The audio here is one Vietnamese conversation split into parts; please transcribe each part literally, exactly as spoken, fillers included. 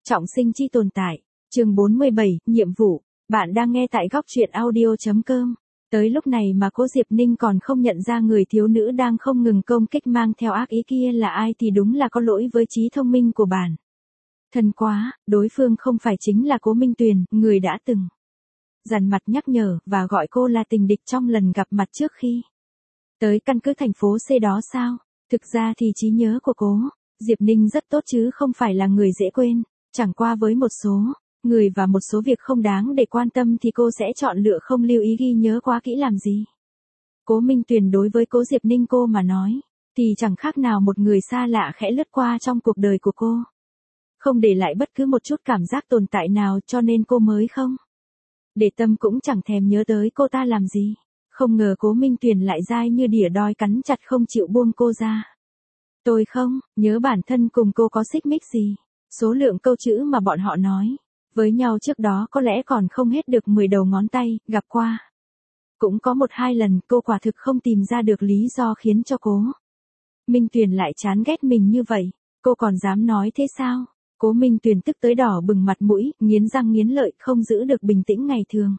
Trọng sinh chi tồn tại. Chương bốn mươi bảy, nhiệm vụ. Bạn đang nghe tại góc truyện audio chấm com. Tới lúc này mà Cố Diệp Ninh còn không nhận ra người thiếu nữ đang không ngừng công kích mang theo ác ý kia là ai thì đúng là có lỗi với trí thông minh của bạn. Thân quá, đối phương không phải chính là Cố Minh Tuyền, người đã từng dằn mặt nhắc nhở và gọi cô là tình địch trong lần gặp mặt trước khi tới căn cứ thành phố C đó sao? Thực ra thì trí nhớ của Cố Diệp Ninh rất tốt chứ không phải là người dễ quên, chẳng qua với một số người và một số việc không đáng để quan tâm thì cô sẽ chọn lựa không lưu ý ghi nhớ quá kỹ làm gì. Cố Minh Tuyền đối với Cố Diệp Ninh cô mà nói, thì chẳng khác nào một người xa lạ khẽ lướt qua trong cuộc đời của cô. Không để lại bất cứ một chút cảm giác tồn tại nào cho nên cô mới không để tâm cũng chẳng thèm nhớ tới cô ta làm gì. Không ngờ Cố Minh Tuyền lại dai như đỉa đói cắn chặt không chịu buông cô ra. Tôi không nhớ bản thân cùng cô có xích mích gì. Số lượng câu chữ mà bọn họ nói với nhau trước đó có lẽ còn không hết được mười đầu ngón tay, gặp qua cũng có một hai lần. Cô quả thực không tìm ra được lý do khiến cho Cố Minh Tuyền lại chán ghét mình như vậy. Cô còn dám nói thế sao? Cố Minh Tuyền tức tới đỏ bừng mặt mũi, nghiến răng nghiến lợi, không giữ được bình tĩnh ngày thường.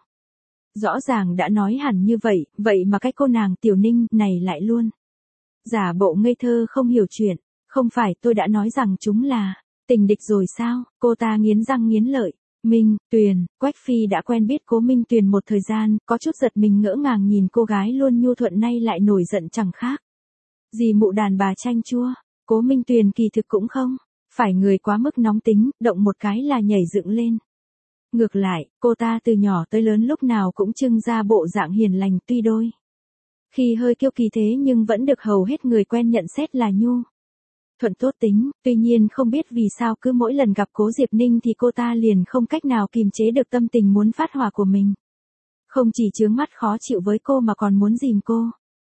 Rõ ràng đã nói hẳn như vậy, vậy mà cái cô nàng Tiểu Ninh này lại luôn giả bộ ngây thơ không hiểu chuyện. Không phải tôi đã nói rằng chúng là tình địch rồi sao? Cô ta nghiến răng nghiến lợi. Minh Tuyền, Quách Phi đã quen biết Cố Minh Tuyền một thời gian, có chút giật mình ngỡ ngàng nhìn cô gái luôn nhu thuận nay lại nổi giận chẳng khác gì mụ đàn bà chanh chua. Cố Minh Tuyền kỳ thực cũng không phải người quá mức nóng tính, động một cái là nhảy dựng lên. Ngược lại, cô ta từ nhỏ tới lớn lúc nào cũng trưng ra bộ dạng hiền lành, tuy đôi khi hơi kiêu kỳ thế nhưng vẫn được hầu hết người quen nhận xét là nhu thuận tốt tính. Tuy nhiên không biết vì sao cứ mỗi lần gặp Cố Diệp Ninh thì cô ta liền không cách nào kìm chế được tâm tình muốn phát hỏa của mình. Không chỉ chướng mắt khó chịu với cô mà còn muốn dìm cô,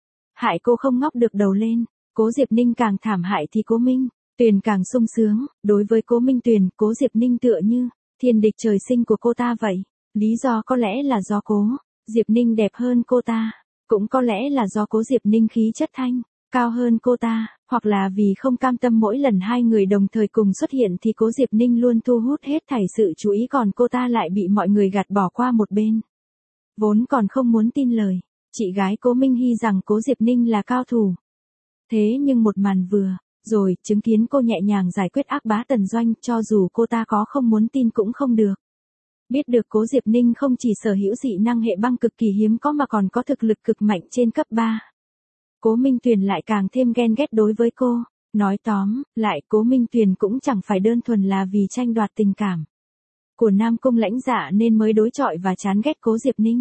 hại cô không ngóc được đầu lên. Cố Diệp Ninh càng thảm hại thì Cố Minh Tuyền càng sung sướng. Đối với Cố Minh Tuyền, Cố Diệp Ninh tựa như thiên địch trời sinh của cô ta vậy. Lý do có lẽ là do Cố Diệp Ninh đẹp hơn cô ta, cũng có lẽ là do Cố Diệp Ninh khí chất thanh cao hơn cô ta, hoặc là vì không cam tâm mỗi lần hai người đồng thời cùng xuất hiện thì Cố Diệp Ninh luôn thu hút hết thảy sự chú ý còn cô ta lại bị mọi người gạt bỏ qua một bên. Vốn còn không muốn tin lời chị gái Cố Minh Hy rằng Cố Diệp Ninh là cao thủ. Thế nhưng một màn vừa rồi chứng kiến cô nhẹ nhàng giải quyết ác bá Tần Doanh, cho dù cô ta có không muốn tin cũng không được. Biết được Cố Diệp Ninh không chỉ sở hữu dị năng hệ băng cực kỳ hiếm có mà còn có thực lực cực mạnh trên cấp ba. Cố Minh Tuyền lại càng thêm ghen ghét đối với cô. Nói tóm lại, Cố Minh Tuyền cũng chẳng phải đơn thuần là vì tranh đoạt tình cảm của Nam Cung Lãnh Dạ nên mới đối chọi và chán ghét Cố Diệp Ninh.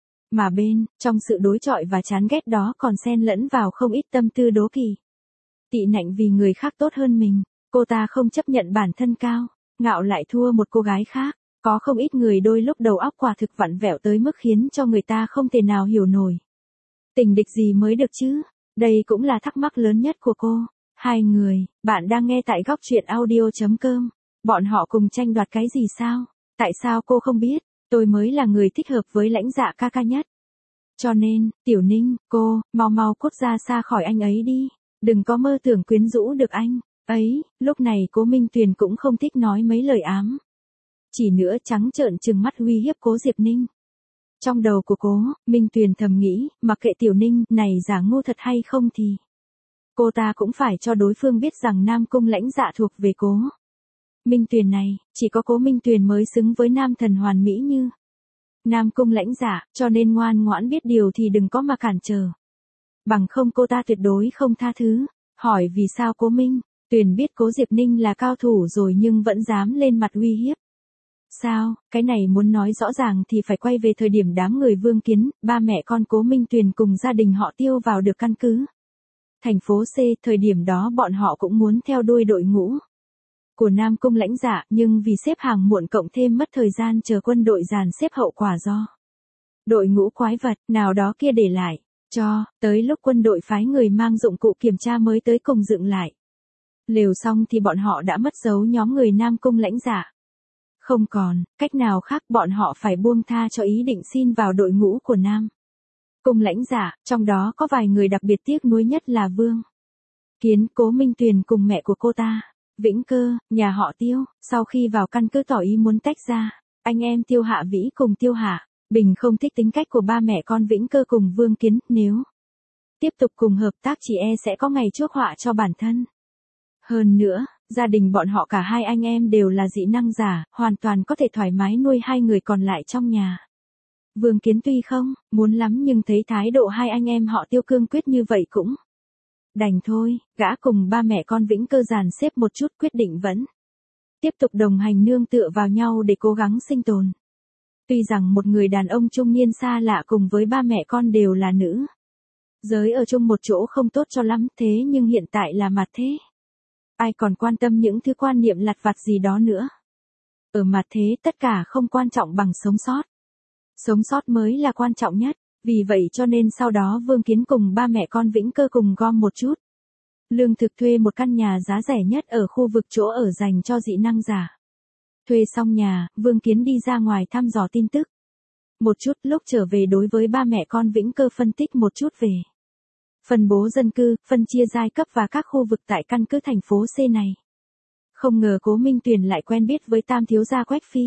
Mà bên trong sự đối chọi và chán ghét đó còn xen lẫn vào không ít tâm tư đố kỵ, tị nạnh vì người khác tốt hơn mình. Cô ta không chấp nhận bản thân cao ngạo lại thua một cô gái khác. Có không ít người đôi lúc đầu óc quả thực vặn vẹo tới mức khiến cho người ta không thể nào hiểu nổi. Tình địch gì mới được chứ? Đây cũng là thắc mắc lớn nhất của cô. Hai người, bạn đang nghe tại góc truyện audio chấm com. Bọn họ cùng tranh đoạt cái gì sao? Tại sao cô không biết? Tôi mới là người thích hợp với Lãnh Dạ ca ca nhất. Cho nên, Tiểu Ninh, cô, mau mau cút ra xa khỏi anh ấy đi. Đừng có mơ tưởng quyến rũ được anh ấy. Lúc này Cố Minh Tuyền cũng không thích nói mấy lời ám chỉ nữa, trắng trợn trừng mắt uy hiếp Cố Diệp Ninh. Trong đầu của Cố Minh Tuyền thầm nghĩ, mặc kệ Tiểu Ninh này giả ngu thật hay không thì cô ta cũng phải cho đối phương biết rằng Nam Cung Lãnh Dạ thuộc về Cố Minh Tuyền này. Chỉ có Cố Minh Tuyền mới xứng với nam thần hoàn mỹ như Nam Cung Lãnh Dạ, cho nên ngoan ngoãn biết điều thì đừng có mà cản trở. Bằng không cô ta tuyệt đối không tha thứ. Hỏi vì sao Cố Minh Tuyền biết Cố Diệp Ninh là cao thủ rồi nhưng vẫn dám lên mặt uy hiếp? Sao? Cái này muốn nói rõ ràng thì phải quay về thời điểm đám người Vương Kiến, ba mẹ con Cố Minh Tuyền cùng gia đình họ tiêu vào được căn cứ thành phố C. Thời điểm đó bọn họ cũng muốn theo đuôi đội ngũ của Nam Cung Lãnh Dạ, nhưng vì xếp hàng muộn cộng thêm mất thời gian chờ quân đội dàn xếp hậu quả do đội ngũ quái vật nào đó kia để lại, cho tới lúc quân đội phái người mang dụng cụ kiểm tra mới tới cùng dựng lại lều xong thì bọn họ đã mất dấu nhóm người Nam Cung Lãnh Dạ. Không còn cách nào khác, bọn họ phải buông tha cho ý định xin vào đội ngũ của Nam Cung Lãnh Dạ. Trong đó có vài người đặc biệt tiếc nuối nhất là Vương Kiến, Cố Minh Tuyền cùng mẹ của cô ta. Vĩnh Cơ, nhà họ Tiêu, sau khi vào căn cứ tỏ ý muốn tách ra, anh em Tiêu Hạ Vĩ cùng Tiêu Hạ Bình không thích tính cách của ba mẹ con Vĩnh Cơ cùng Vương Kiến, nếu tiếp tục cùng hợp tác chỉ e sẽ có ngày chuốc họa cho bản thân. Hơn nữa, gia đình bọn họ cả hai anh em đều là dị năng giả, hoàn toàn có thể thoải mái nuôi hai người còn lại trong nhà. Vương Kiến tuy không muốn lắm nhưng thấy thái độ hai anh em họ Tiêu cương quyết như vậy cũng đành thôi, gã cùng ba mẹ con Vĩnh Cơ dàn xếp một chút quyết định vẫn tiếp tục đồng hành nương tựa vào nhau để cố gắng sinh tồn. Tuy rằng một người đàn ông trung niên xa lạ cùng với ba mẹ con đều là nữ giới ở chung một chỗ không tốt cho lắm, thế nhưng hiện tại là mặt thế. Ai còn quan tâm những thứ quan niệm lặt vặt gì đó nữa. Ở mặt thế tất cả không quan trọng bằng sống sót. Sống sót mới là quan trọng nhất, vì vậy cho nên sau đó Vương Kiến cùng ba mẹ con Vĩnh Cơ cùng gom một chút lương thực thuê một căn nhà giá rẻ nhất ở khu vực chỗ ở dành cho dị năng giả. Thuê xong nhà, Vương Kiến đi ra ngoài thăm dò tin tức. Một chút lúc trở về đối với ba mẹ con Vĩnh Cơ phân tích một chút về phân bố dân cư, phân chia giai cấp và các khu vực tại căn cứ thành phố C này. Không ngờ Cố Minh Tuyền lại quen biết với tam thiếu gia Quách Phi.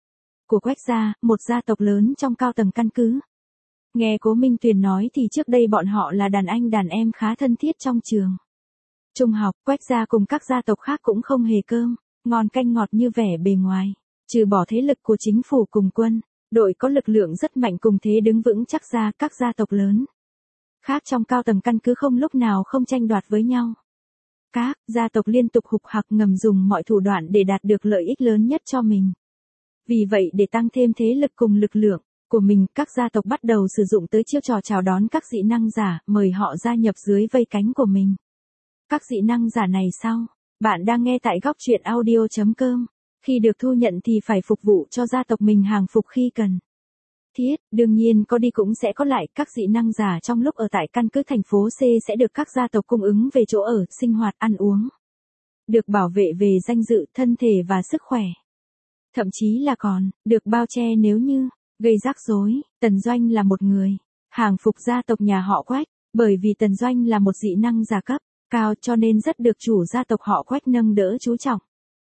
Của Quách gia, một gia tộc lớn trong cao tầng căn cứ. Nghe Cố Minh Tuyền nói thì trước đây bọn họ là đàn anh đàn em khá thân thiết trong trường trung học. Quách gia cùng các gia tộc khác cũng không hề cơm ngon canh ngọt như vẻ bề ngoài. Trừ bỏ thế lực của chính phủ cùng quân đội có lực lượng rất mạnh cùng thế đứng vững chắc ra, các gia tộc lớn khác trong cao tầng căn cứ không lúc nào không tranh đoạt với nhau. Các gia tộc liên tục hục hặc ngầm dùng mọi thủ đoạn để đạt được lợi ích lớn nhất cho mình. Vì vậy để tăng thêm thế lực cùng lực lượng của mình, các gia tộc bắt đầu sử dụng tới chiêu trò chào đón các dị năng giả, mời họ gia nhập dưới vây cánh của mình. Các dị năng giả này sao? Bạn đang nghe tại góc truyện audio chấm com. Khi được thu nhận thì phải phục vụ cho gia tộc mình hàng phục khi cần thiết, đương nhiên có đi cũng sẽ có lại. Các dị năng giả trong lúc ở tại căn cứ thành phố C sẽ được các gia tộc cung ứng về chỗ ở, sinh hoạt, ăn uống. Được bảo vệ về danh dự, thân thể và sức khỏe. Thậm chí là còn được bao che nếu như gây rắc rối. Tần Doanh là một người hàng phục gia tộc nhà họ Quách, bởi vì Tần Doanh là một dị năng giả cấp cao cho nên rất được chủ gia tộc họ Quách nâng đỡ chú trọng.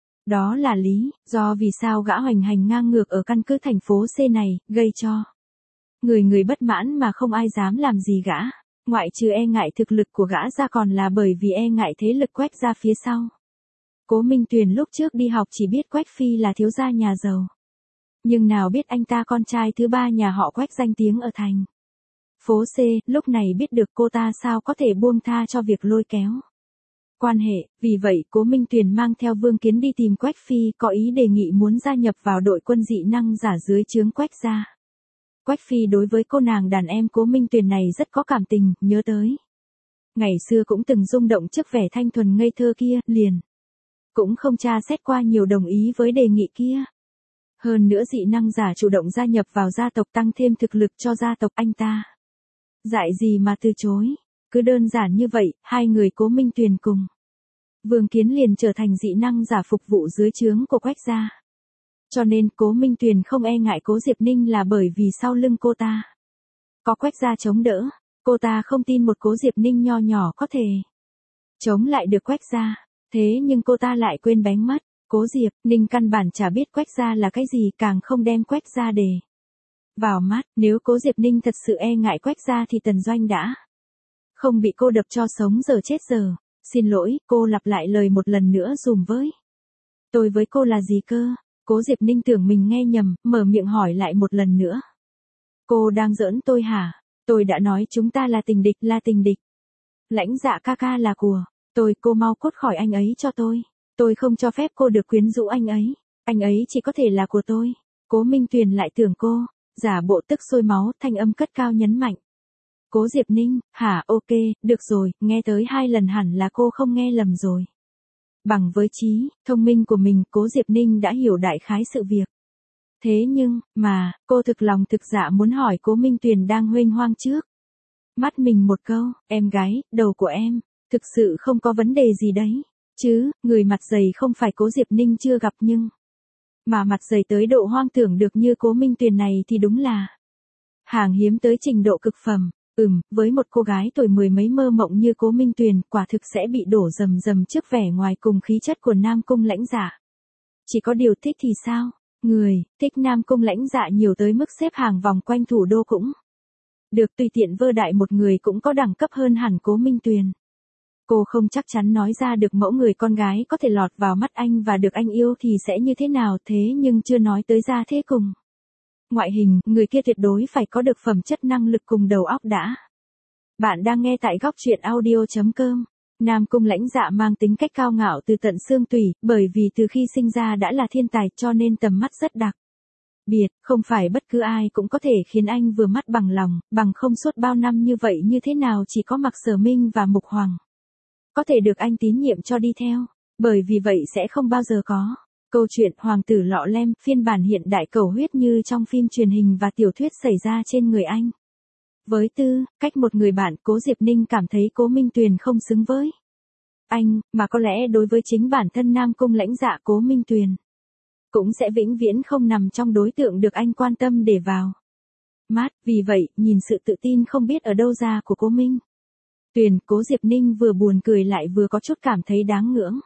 Đó là lý do vì sao gã hoành hành ngang ngược ở căn cứ thành phố C này, gây cho người người bất mãn mà không ai dám làm gì gã. Ngoại trừ e ngại thực lực của gã ra còn là bởi vì e ngại thế lực Quách gia phía sau. Cố Minh Tuyền lúc trước đi học chỉ biết Quách Phi là thiếu gia nhà giàu. Nhưng nào biết anh ta con trai thứ ba nhà họ Quách danh tiếng ở thành phố C, lúc này biết được cô ta sao có thể buông tha cho việc lôi kéo quan hệ. Vì vậy Cố Minh Tuyền mang theo Vương Kiến đi tìm Quách Phi, có ý đề nghị muốn gia nhập vào đội quân dị năng giả dưới trướng Quách gia. Quách Phi đối với cô nàng đàn em Cố Minh Tuyền này rất có cảm tình, nhớ tới ngày xưa cũng từng rung động trước vẻ thanh thuần ngây thơ kia, liền cũng không tra xét qua nhiều đồng ý với đề nghị kia. Hơn nữa dị năng giả chủ động gia nhập vào gia tộc tăng thêm thực lực cho gia tộc, anh ta dại gì mà từ chối. Cứ đơn giản như vậy, hai người Cố Minh Tuyền cùng Vương Kiến liền trở thành dị năng giả phục vụ dưới trướng của Quách gia. Cho nên Cố Minh Tuyền không e ngại Cố Diệp Ninh là bởi vì sau lưng cô ta có Quách gia chống đỡ. Cô ta không tin một Cố Diệp Ninh nho nhỏ có thể chống lại được Quách gia. Thế nhưng cô ta lại quên bén mất, Cố Diệp Ninh căn bản chả biết Quách gia là cái gì, càng không đem Quách gia để vào mắt. Nếu Cố Diệp Ninh thật sự e ngại Quách gia thì Tần Doanh đã không bị cô đập cho sống giờ chết giờ. Xin lỗi, cô lặp lại lời một lần nữa dùm với tôi với cô là gì cơ? Cố Diệp Ninh tưởng mình nghe nhầm, mở miệng hỏi lại một lần nữa. Cô đang giỡn tôi hả? Tôi đã nói chúng ta là tình địch, là tình địch. Lãnh Dạ ca ca là của tôi, cô mau cút khỏi anh ấy cho tôi. Tôi không cho phép cô được quyến rũ anh ấy. Anh ấy chỉ có thể là của tôi. Cố Minh Tuyền lại tưởng cô giả bộ tức sôi máu, thanh âm cất cao nhấn mạnh. Cố Diệp Ninh, hả, ok, được rồi, nghe tới hai lần hẳn là cô không nghe lầm rồi. Bằng với trí thông minh của mình, Cố Diệp Ninh đã hiểu đại khái sự việc. Thế nhưng, mà, cô thực lòng thực dạ muốn hỏi Cố Minh Tuyền đang huênh hoang trước mắt mình một câu, em gái, đầu của em, thực sự không có vấn đề gì đấy, chứ, người mặt dày không phải Cố Diệp Ninh chưa gặp nhưng, mà mặt dày tới độ hoang tưởng được như Cố Minh Tuyền này thì đúng là hàng hiếm tới trình độ cực phẩm. Ừm, với một cô gái tuổi mười mấy mơ mộng như Cố Minh Tuyền, quả thực sẽ bị đổ rầm rầm trước vẻ ngoài cùng khí chất của Nam Cung Lãnh Dạ. Chỉ có điều thích thì sao? Người, thích Nam Cung Lãnh Dạ nhiều tới mức xếp hàng vòng quanh thủ đô cũng được, tùy tiện vơ đại một người cũng có đẳng cấp hơn hẳn Cố Minh Tuyền. Cô không chắc chắn nói ra được mẫu người con gái có thể lọt vào mắt anh và được anh yêu thì sẽ như thế nào, thế nhưng chưa nói tới gia thế cùng ngoại hình, người kia tuyệt đối phải có được phẩm chất năng lực cùng đầu óc đã. Bạn đang nghe tại góc truyện audio.com. Nam Cung Lãnh Dạ mang tính cách cao ngạo từ tận xương tủy, bởi vì từ khi sinh ra đã là thiên tài cho nên tầm mắt rất đặc biệt, không phải bất cứ ai cũng có thể khiến anh vừa mắt bằng lòng, bằng không suốt bao năm như vậy như thế nào chỉ có Mạc Sở Minh và Mục Hoàng có thể được anh tín nhiệm cho đi theo, bởi vì vậy sẽ không bao giờ có câu chuyện hoàng tử lọ lem phiên bản hiện đại cầu huyết như trong phim truyền hình và tiểu thuyết xảy ra trên người anh. Với tư cách một người bạn, Cố Diệp Ninh cảm thấy Cố Minh Tuyền không xứng với anh, mà có lẽ đối với chính bản thân Nam Cung Lãnh Dạ, Cố Minh Tuyền cũng sẽ vĩnh viễn không nằm trong đối tượng được anh quan tâm để vào mắt. Vì vậy, nhìn sự tự tin không biết ở đâu ra của Cố Minh Tuyền, Cố Diệp Ninh vừa buồn cười lại vừa có chút cảm thấy đáng ngưỡng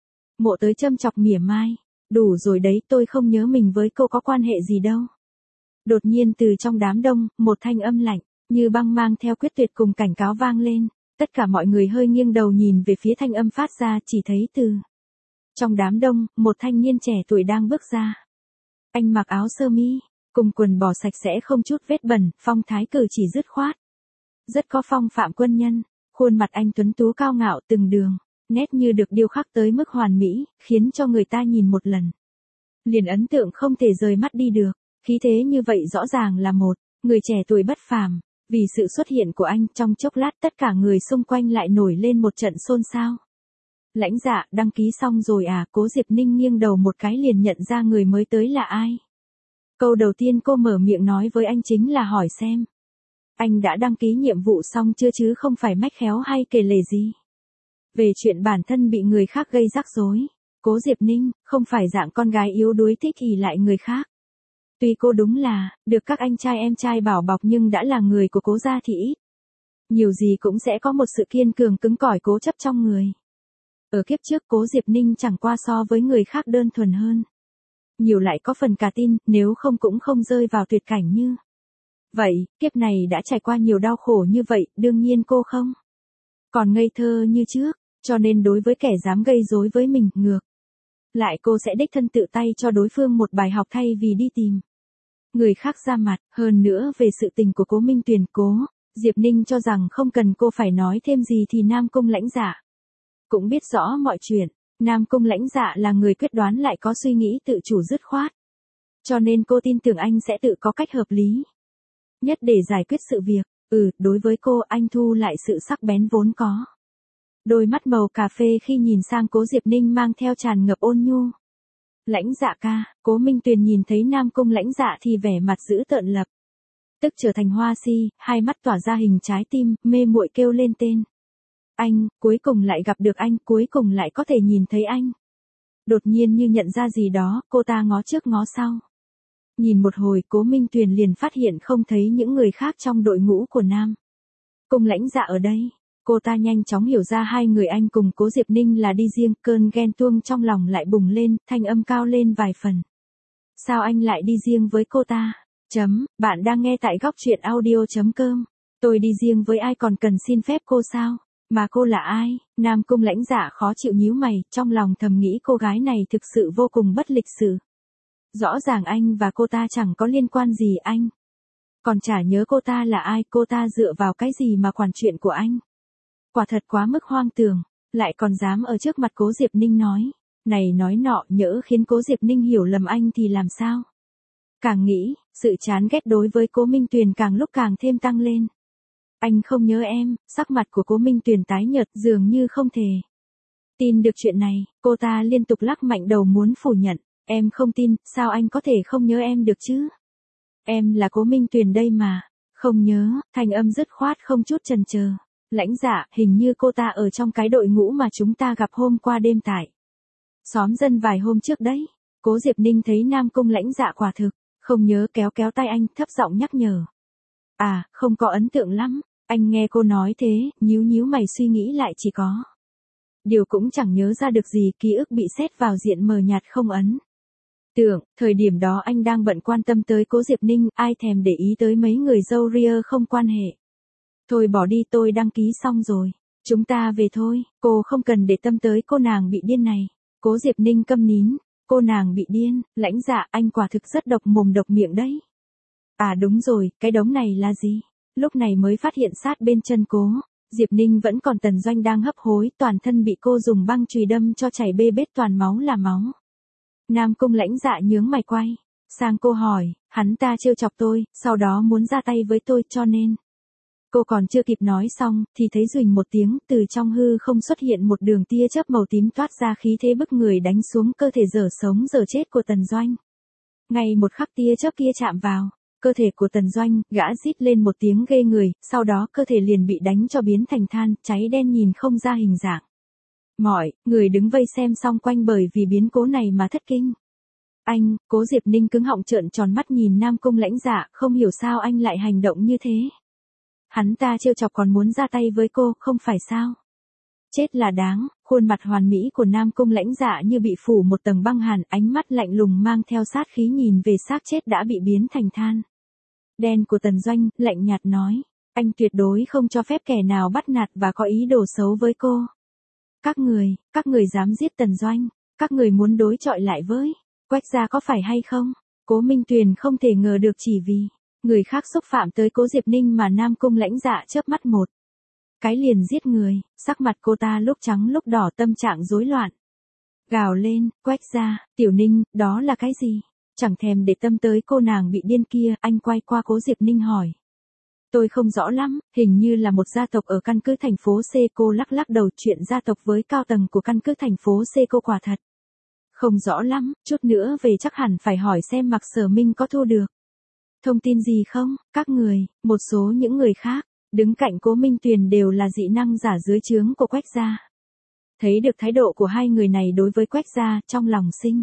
mộ tới châm chọc mỉa mai. Đủ rồi đấy, tôi không nhớ mình với cô có quan hệ gì đâu. Đột nhiên từ trong đám đông, một thanh âm lạnh như băng mang theo quyết tuyệt cùng cảnh cáo vang lên. Tất cả mọi người hơi nghiêng đầu nhìn về phía thanh âm phát ra, chỉ thấy từ trong đám đông, một thanh niên trẻ tuổi đang bước ra. Anh mặc áo sơ mi, cùng quần bò sạch sẽ không chút vết bẩn, phong thái cử chỉ dứt khoát. Rất có phong phạm quân nhân, khuôn mặt anh tuấn tú cao ngạo từng đường, nét như được điêu khắc tới mức hoàn mỹ, khiến cho người ta nhìn một lần liền ấn tượng không thể rời mắt đi được. Khí thế như vậy rõ ràng là một người trẻ tuổi bất phàm. Vì sự xuất hiện của anh, trong chốc lát tất cả người xung quanh lại nổi lên một trận xôn xao. Lãnh Dạ, đăng ký xong rồi à? Cố Diệp Ninh nghiêng đầu một cái liền nhận ra người mới tới là ai. Câu đầu tiên cô mở miệng nói với anh chính là hỏi xem anh đã đăng ký nhiệm vụ xong chưa, chứ không phải mách khéo hay kể lể gì về chuyện bản thân bị người khác gây rắc rối. Cố Diệp Ninh không phải dạng con gái yếu đuối thích ỷ lại người khác. Tuy cô đúng là được các anh trai em trai bảo bọc nhưng đã là người của Cố gia thì ít nhiều gì cũng sẽ có một sự kiên cường cứng cỏi cố chấp trong người. Ở kiếp trước Cố Diệp Ninh chẳng qua so với người khác đơn thuần hơn nhiều, lại có phần cả tin, nếu không cũng không rơi vào tuyệt cảnh như vậy. Kiếp này đã trải qua nhiều đau khổ như vậy, đương nhiên cô không còn ngây thơ như trước, cho nên đối với kẻ dám gây rối với mình, ngược lại cô sẽ đích thân tự tay cho đối phương một bài học thay vì đi tìm người khác ra mặt. Hơn nữa về sự tình của Cố Minh Tuyền, Cố Diệp Ninh cho rằng không cần cô phải nói thêm gì thì Nam Cung Lãnh Dạ cũng biết rõ mọi chuyện. Nam Cung Lãnh Dạ là người quyết đoán lại có suy nghĩ tự chủ dứt khoát, cho nên cô tin tưởng anh sẽ tự có cách hợp lý nhất để giải quyết sự việc. Ừ, đối với cô, anh thu lại sự sắc bén vốn có. Đôi mắt màu cà phê khi nhìn sang Cố Diệp Ninh mang theo tràn ngập ôn nhu. Lãnh Dạ ca. Cố Minh Tuyền nhìn thấy Nam Cung Lãnh Dạ thì vẻ mặt dữ tợn lập tức trở thành hoa si, hai mắt tỏa ra hình trái tim, mê muội kêu lên tên anh. Cuối cùng lại gặp được anh, cuối cùng lại có thể nhìn thấy anh. Đột nhiên như nhận ra gì đó, cô ta ngó trước ngó sau. Nhìn một hồi, Cố Minh Tuyền liền phát hiện không thấy những người khác trong đội ngũ của Nam Cung Lãnh Dạ ở đây. Cô ta nhanh chóng hiểu ra hai người anh cùng Cố Diệp Ninh là đi riêng, cơn ghen tuông trong lòng lại bùng lên, thanh âm cao lên vài phần. Sao anh lại đi riêng với cô ta? Chấm, bạn đang nghe tại góc truyện audio.com. Tôi đi riêng với ai còn cần xin phép cô sao? Mà cô là ai? Nam Cung Lãnh Dạ khó chịu nhíu mày, trong lòng thầm nghĩ cô gái này thực sự vô cùng bất lịch sự. Rõ ràng anh và cô ta chẳng có liên quan gì, anh còn chả nhớ cô ta là ai, cô ta dựa vào cái gì mà quản chuyện của anh? Quả thật quá mức hoang tưởng, lại còn dám ở trước mặt Cố Diệp Ninh nói này nói nọ, nhỡ khiến Cố Diệp Ninh hiểu lầm anh thì làm sao? Càng nghĩ, sự chán ghét đối với Cố Minh Tuyền càng lúc càng thêm tăng lên. Anh không nhớ em? Sắc mặt của Cố Minh Tuyền tái nhợt, dường như không thể tin được chuyện này, cô ta liên tục lắc mạnh đầu muốn phủ nhận. Em không tin, sao anh có thể không nhớ em được chứ? Em là Cố Minh Tuyền đây mà. Không nhớ, thanh âm dứt khoát không chút chần chờ. Lãnh Dạ, hình như cô ta ở trong cái đội ngũ mà chúng ta gặp hôm qua đêm tại xóm dân vài hôm trước đấy. Cố Diệp Ninh thấy Nam Cung Lãnh Dạ quả thực không nhớ, kéo kéo tay anh, thấp giọng nhắc nhở. À, không có ấn tượng lắm. Anh nghe cô nói thế, nhíu nhíu mày suy nghĩ lại chỉ có. Điều cũng chẳng nhớ ra được gì, ký ức bị xét vào diện mờ nhạt không ấn. Tưởng, thời điểm đó anh đang bận quan tâm tới Cố Diệp Ninh, ai thèm để ý tới mấy người dâu ria không quan hệ. Thôi bỏ đi, tôi đăng ký xong rồi. Chúng ta về thôi, cô không cần để tâm tới cô nàng bị điên này. Cố Diệp Ninh câm nín, cô nàng bị điên, Lãnh Dạ, anh quả thực rất độc mồm độc miệng đấy. À đúng rồi, cái đống này là gì? Lúc này mới phát hiện sát bên chân Cố Diệp Ninh vẫn còn Tần Doanh đang hấp hối, toàn thân bị cô dùng băng chùy đâm cho chảy bê bết toàn máu là máu. Nam Cung Lãnh Dạ nhướng mày quay sang cô hỏi, hắn ta trêu chọc tôi, sau đó muốn ra tay với tôi cho nên. Cô còn chưa kịp nói xong, thì thấy rùnh một tiếng, từ trong hư không xuất hiện một đường tia chớp màu tím toát ra khí thế bức người đánh xuống cơ thể dở sống dở chết của Tần Doanh. Ngay một khắc tia chớp kia chạm vào cơ thể của Tần Doanh, gã rít lên một tiếng ghê người, sau đó cơ thể liền bị đánh cho biến thành than, cháy đen nhìn không ra hình dạng. Mọi người đứng vây xem xong quanh bởi vì biến cố này mà thất kinh. Anh, Cố Diệp Ninh cứng họng trợn tròn mắt nhìn Nam Cung Lãnh Dạ, không hiểu sao anh lại hành động như thế. Hắn ta trêu chọc còn muốn ra tay với cô, không phải sao? Chết là đáng, khuôn mặt hoàn mỹ của Nam Cung Lãnh Dạ như bị phủ một tầng băng hàn, ánh mắt lạnh lùng mang theo sát khí nhìn về xác chết đã bị biến thành than đen của Tần Doanh, lạnh nhạt nói, anh tuyệt đối không cho phép kẻ nào bắt nạt và có ý đồ xấu với cô. Các người, các người dám giết Tần Doanh, các người muốn đối chọi lại với Quách gia có phải hay không? Cố Minh Tuyền không thể ngờ được chỉ vì người khác xúc phạm tới Cố Diệp Ninh mà Nam Cung Lãnh Dạ chớp mắt một cái liền giết người, sắc mặt cô ta lúc trắng lúc đỏ, tâm trạng rối loạn. Gào lên, Quách gia, Tiểu Ninh, đó là cái gì? Chẳng thèm để tâm tới cô nàng bị điên kia, anh quay qua Cố Diệp Ninh hỏi. Tôi không rõ lắm, hình như là một gia tộc ở căn cứ thành phố C. Cô lắc lắc đầu, chuyện gia tộc với cao tầng của căn cứ thành phố C cô quả thật không rõ lắm, chút nữa về chắc hẳn phải hỏi xem Mạc Sở Minh có thu được thông tin gì không. Các người, một số những người khác đứng cạnh Cố Minh Tuyền đều là dị năng giả dưới trướng của Quách gia. Thấy được thái độ của hai người này đối với Quách gia, trong lòng sinh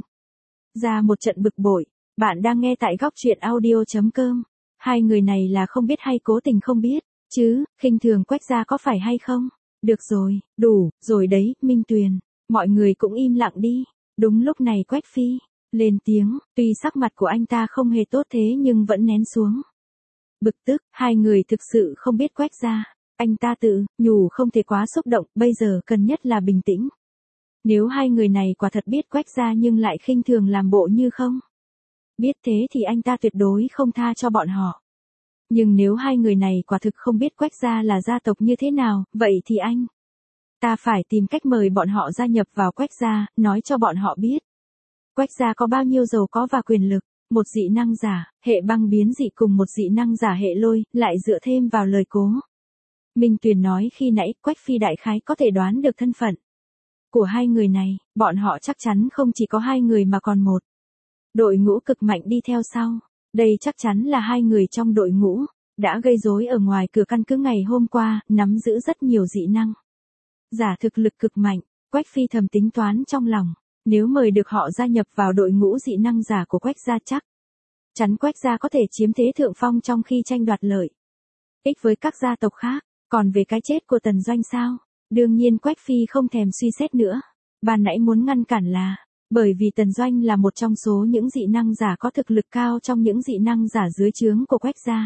ra một trận bực bội. Bạn đang nghe tại góc truyện audio chấm com. Hai người này là không biết hay cố tình không biết, chứ, khinh thường Quách gia có phải hay không? Được rồi, đủ, rồi đấy, Minh Tuyền. Mọi người cũng im lặng đi. Đúng lúc này Quách Phi lên tiếng, tuy sắc mặt của anh ta không hề tốt thế nhưng vẫn nén xuống bực tức. Hai người thực sự không biết Quách gia. Anh ta tự nhủ không thể quá xúc động, bây giờ cần nhất là bình tĩnh. Nếu hai người này quả thật biết Quách gia nhưng lại khinh thường làm bộ như không biết thế thì anh ta tuyệt đối không tha cho bọn họ. Nhưng nếu hai người này quả thực không biết Quách gia là gia tộc như thế nào, vậy thì anh ta phải tìm cách mời bọn họ gia nhập vào Quách gia, nói cho bọn họ biết Quách gia có bao nhiêu giàu có và quyền lực. Một dị năng giả, hệ băng biến dị cùng một dị năng giả hệ lôi, lại dựa thêm vào lời Cố Minh Tuyền nói khi nãy, Quách Phi đại khái có thể đoán được thân phận của hai người này, bọn họ chắc chắn không chỉ có hai người mà còn một đội ngũ cực mạnh đi theo sau. Đây chắc chắn là hai người trong đội ngũ đã gây rối ở ngoài cửa căn cứ ngày hôm qua, nắm giữ rất nhiều dị năng giả thực lực cực mạnh. Quách Phi thầm tính toán trong lòng, nếu mời được họ gia nhập vào đội ngũ dị năng giả của Quách gia chắc chắn Quách gia có thể chiếm thế thượng phong trong khi tranh đoạt lợi ích với các gia tộc khác. Còn về cái chết của Tần Doanh sao? Đương nhiên Quách Phi không thèm suy xét nữa. Ban nãy muốn ngăn cản là bởi vì Tần Doanh là một trong số những dị năng giả có thực lực cao trong những dị năng giả dưới trướng của Quách gia.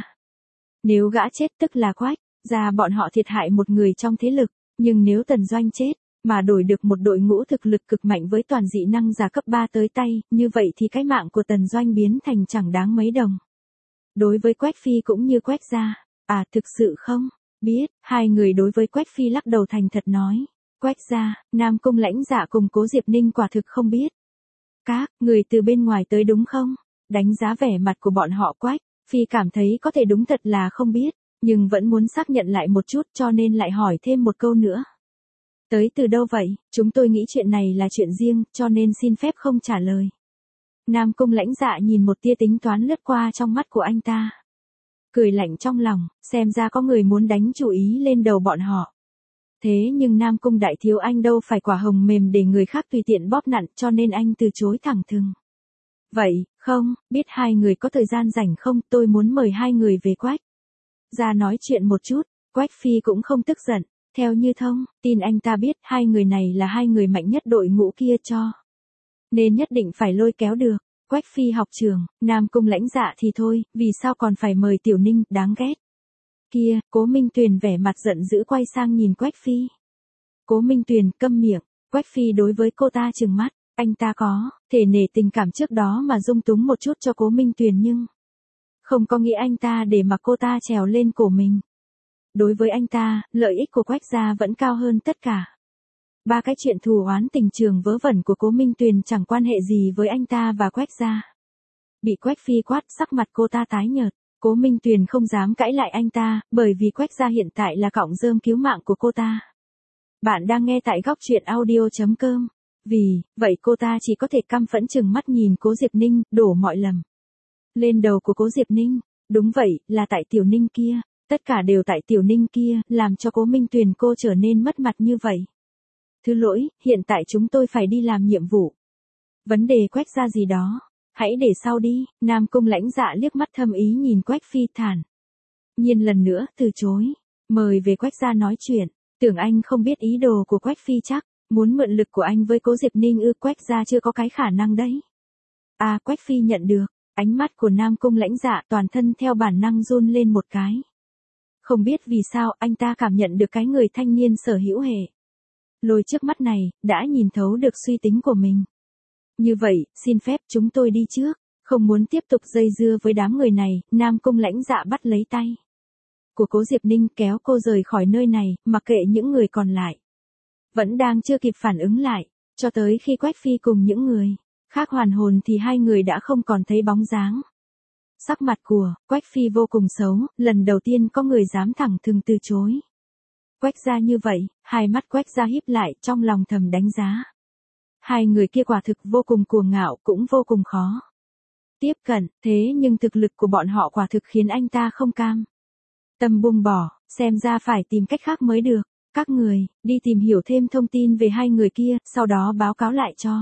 Nếu gã chết tức là Quách gia bọn họ thiệt hại một người trong thế lực, nhưng nếu Tần Doanh chết mà đổi được một đội ngũ thực lực cực mạnh với toàn dị năng giả cấp ba tới tay, như vậy thì cái mạng của Tần Doanh biến thành chẳng đáng mấy đồng. Đối với Quách Phi cũng như Quách gia, à thực sự không biết. Hai người đối với Quách Phi lắc đầu thành thật nói, Quách gia, Nam Cung Lãnh Dạ cùng Cố Diệp Ninh quả thực không biết. Các người từ bên ngoài tới đúng không? Đánh giá vẻ mặt của bọn họ, Quách Phi cảm thấy có thể đúng thật là không biết, nhưng vẫn muốn xác nhận lại một chút cho nên lại hỏi thêm một câu nữa. Tới từ đâu vậy? Chúng tôi nghĩ chuyện này là chuyện riêng, cho nên xin phép không trả lời. Nam Cung Lãnh Dạ nhìn một tia tính toán lướt qua trong mắt của anh ta. Cười lạnh trong lòng, xem ra có người muốn đánh chủ ý lên đầu bọn họ. Thế nhưng Nam Cung đại thiếu anh đâu phải quả hồng mềm để người khác tùy tiện bóp nặn, cho nên anh từ chối thẳng thừng. Vậy, không, biết hai người có thời gian rảnh không, tôi muốn mời hai người về Quách gia nói chuyện một chút. Quách Phi cũng không tức giận, theo như thông, tin anh ta biết hai người này là hai người mạnh nhất đội ngũ kia cho. Nên nhất định phải lôi kéo được. Quách Phi học trường, Nam Cung Lãnh Dạ thì thôi, vì sao còn phải mời Tiểu Ninh, đáng ghét. Kia, Cố Minh Tuyền vẻ mặt giận dữ quay sang nhìn Quách Phi. Cố Minh Tuyền câm miệng, Quách Phi đối với cô ta trừng mắt, anh ta có thể nể tình cảm trước đó mà dung túng một chút cho Cố Minh Tuyền nhưng không có nghĩ anh ta để mà cô ta trèo lên cổ mình. Đối với anh ta, lợi ích của Quách gia vẫn cao hơn tất cả. Ba cái chuyện thù oán tình trường vớ vẩn của Cố Minh Tuyền chẳng quan hệ gì với anh ta và Quách gia. Bị Quách Phi quát, sắc mặt cô ta tái nhợt. Cố Minh Tuyền không dám cãi lại anh ta, bởi vì Quách gia hiện tại là cọng rơm cứu mạng của cô ta. Bạn đang nghe tại góc truyện audio.com. Vì, vậy cô ta chỉ có thể căm phẫn chừng mắt nhìn Cố Diệp Ninh, đổ mọi lầm lên đầu của Cố Diệp Ninh. Đúng vậy, là tại Tiểu Ninh kia. Tất cả đều tại Tiểu Ninh kia, làm cho Cố Minh Tuyền cô trở nên mất mặt như vậy. Thứ lỗi, hiện tại chúng tôi phải đi làm nhiệm vụ. Vấn đề Quách gia gì đó, hãy để sau đi. Nam Cung Lãnh Dạ liếc mắt thâm ý nhìn Quách Phi thản nhiên lần nữa từ chối. Mời về Quách gia nói chuyện. Tưởng anh không biết ý đồ của Quách Phi chắc. Muốn mượn lực của anh với Cố Diệp Ninh ư? Quách gia chưa có cái khả năng đấy. À, Quách Phi nhận được. Ánh mắt của Nam Cung Lãnh Dạ toàn thân theo bản năng run lên một cái. Không biết vì sao anh ta cảm nhận được cái người thanh niên sở hữu hệ lôi trước mắt này, đã nhìn thấu được suy tính của mình. Như vậy, xin phép chúng tôi đi trước, không muốn tiếp tục dây dưa với đám người này. Nam Cung Lãnh Dạ bắt lấy tay của Cố Diệp Ninh kéo cô rời khỏi nơi này, mặc kệ những người còn lại vẫn đang chưa kịp phản ứng lại, cho tới khi Quách Phi cùng những người khác hoàn hồn thì hai người đã không còn thấy bóng dáng. Sắc mặt của Quách Phi vô cùng xấu, lần đầu tiên có người dám thẳng thừng từ chối Quách gia như vậy. Hai mắt Quách gia híp lại, trong lòng thầm đánh giá. Hai người kia quả thực vô cùng cuồng ngạo, cũng vô cùng khó tiếp cận, thế nhưng thực lực của bọn họ quả thực khiến anh ta không cam tâm buông bỏ, xem ra phải tìm cách khác mới được. Các người, đi tìm hiểu thêm thông tin về hai người kia, sau đó báo cáo lại cho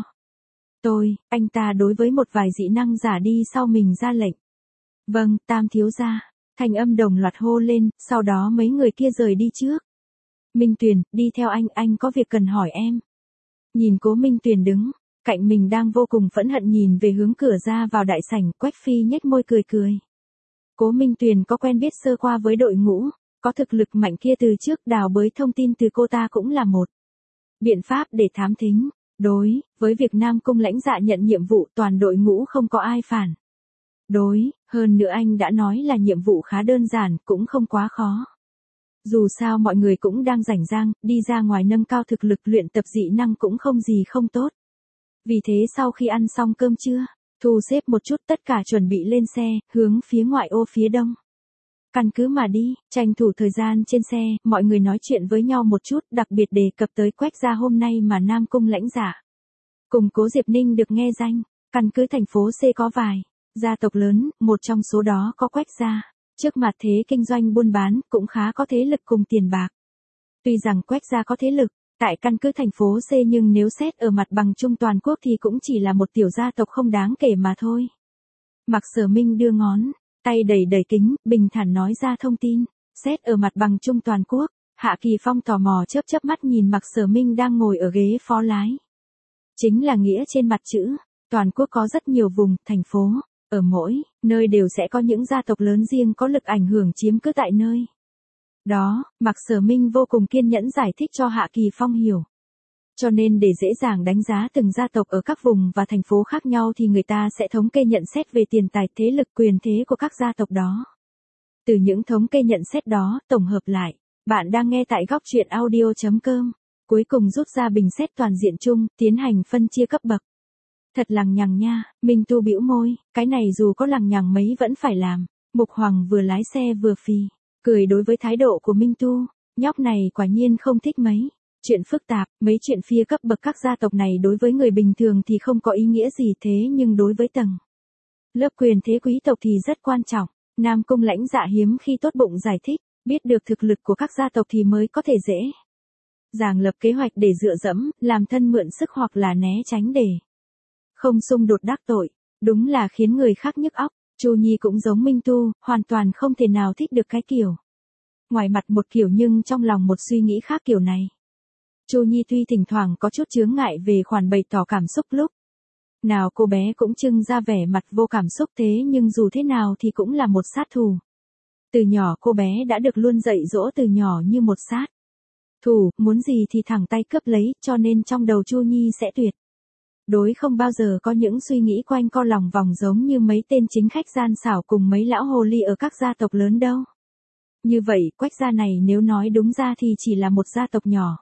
tôi. Anh ta đối với một vài dị năng giả đi sau mình ra lệnh. Vâng, Tam thiếu gia. Thanh âm đồng loạt hô lên, sau đó mấy người kia rời đi trước. Minh Tuyền, đi theo anh, anh có việc cần hỏi em. Nhìn Cố Minh Tuyền đứng cạnh mình đang vô cùng phẫn hận nhìn về hướng cửa ra vào đại sảnh, Quách Phi nhếch môi cười cười. Cố Minh Tuyền có quen biết sơ qua với đội ngũ, có thực lực mạnh kia từ trước, đào bới thông tin từ cô ta cũng là một biện pháp để thám thính. Đối với việc Nam Cung Lãnh Dạ nhận nhiệm vụ, toàn đội ngũ không có ai phản đối, hơn nữa anh đã nói là nhiệm vụ khá đơn giản, cũng không quá khó. Dù sao mọi người cũng đang rảnh rang, đi ra ngoài nâng cao thực lực luyện tập dị năng cũng không gì không tốt. Vì thế sau khi ăn xong cơm trưa, thu xếp một chút tất cả chuẩn bị lên xe, hướng phía ngoại ô phía đông căn cứ mà đi. Tranh thủ thời gian trên xe, mọi người nói chuyện với nhau một chút, đặc biệt đề cập tới Quách gia hôm nay mà Nam Cung Lãnh Dạ cùng Cố Diệp Ninh được nghe danh. Căn cứ thành phố C có vài gia tộc lớn, một trong số đó có Quách gia. Trước mặt thế kinh doanh buôn bán, cũng khá có thế lực cùng tiền bạc. Tuy rằng Quách gia có thế lực tại căn cứ thành phố C, nhưng nếu xét ở mặt bằng chung toàn quốc thì cũng chỉ là một tiểu gia tộc không đáng kể mà thôi. Mạc Sở Minh đưa ngón tay đầy đầy kính, bình thản nói ra thông tin. Xét ở mặt bằng chung toàn quốc. Hạ Kỳ Phong tò mò chớp chớp mắt nhìn Mạc Sở Minh đang ngồi ở ghế phó lái. Chính là nghĩa trên mặt chữ. Toàn quốc có rất nhiều vùng, thành phố. Ở mỗi nơi đều sẽ có những gia tộc lớn riêng có lực ảnh hưởng chiếm cứ tại nơi đó. Mạc Sở Minh vô cùng kiên nhẫn giải thích cho Hạ Kỳ Phong hiểu. Cho nên để dễ dàng đánh giá từng gia tộc ở các vùng và thành phố khác nhau thì người ta sẽ thống kê nhận xét về tiền tài, thế lực, quyền thế của các gia tộc đó. Từ những thống kê nhận xét đó, tổng hợp lại, bạn đang nghe tại góc truyện audio.com. Cuối cùng rút ra bình xét toàn diện chung, tiến hành phân chia cấp bậc. Thật lằng nhằng nha. Minh Tu bĩu môi, cái này dù có lằng nhằng mấy vẫn phải làm. Mục Hoàng vừa lái xe vừa phì cười đối với thái độ của Minh Tu. Nhóc này quả nhiên không thích mấy chuyện phức tạp, mấy chuyện phia cấp bậc các gia tộc này đối với người bình thường thì không có ý nghĩa gì, thế nhưng đối với tầng lớp quyền thế quý tộc thì rất quan trọng. Nam Cung Lãnh Dạ hiếm khi tốt bụng giải thích, biết được thực lực của các gia tộc thì mới có thể dễ dàng lập kế hoạch để dựa dẫm, làm thân mượn sức hoặc là né tránh để không xung đột đắc tội. Đúng là khiến người khác nhức óc. Chu Nhi cũng giống Minh Tu, hoàn toàn không thể nào thích được cái kiểu ngoài mặt một kiểu nhưng trong lòng một suy nghĩ khác kiểu này. Chu Nhi tuy thỉnh thoảng có chút chướng ngại về khoản bày tỏ cảm xúc lúc nào cô bé cũng trưng ra vẻ mặt vô cảm xúc thế nhưng dù thế nào thì cũng là một sát thủ. Từ nhỏ cô bé đã được luôn dạy dỗ từ nhỏ như một sát thủ, muốn gì thì thẳng tay cướp lấy, cho nên trong đầu Chu Nhi sẽ tuyệt đối không bao giờ có những suy nghĩ quanh co lòng vòng giống như mấy tên chính khách gian xảo cùng mấy lão hồ ly ở các gia tộc lớn đâu. Như vậy, Quách gia này nếu nói đúng ra thì chỉ là một gia tộc nhỏ.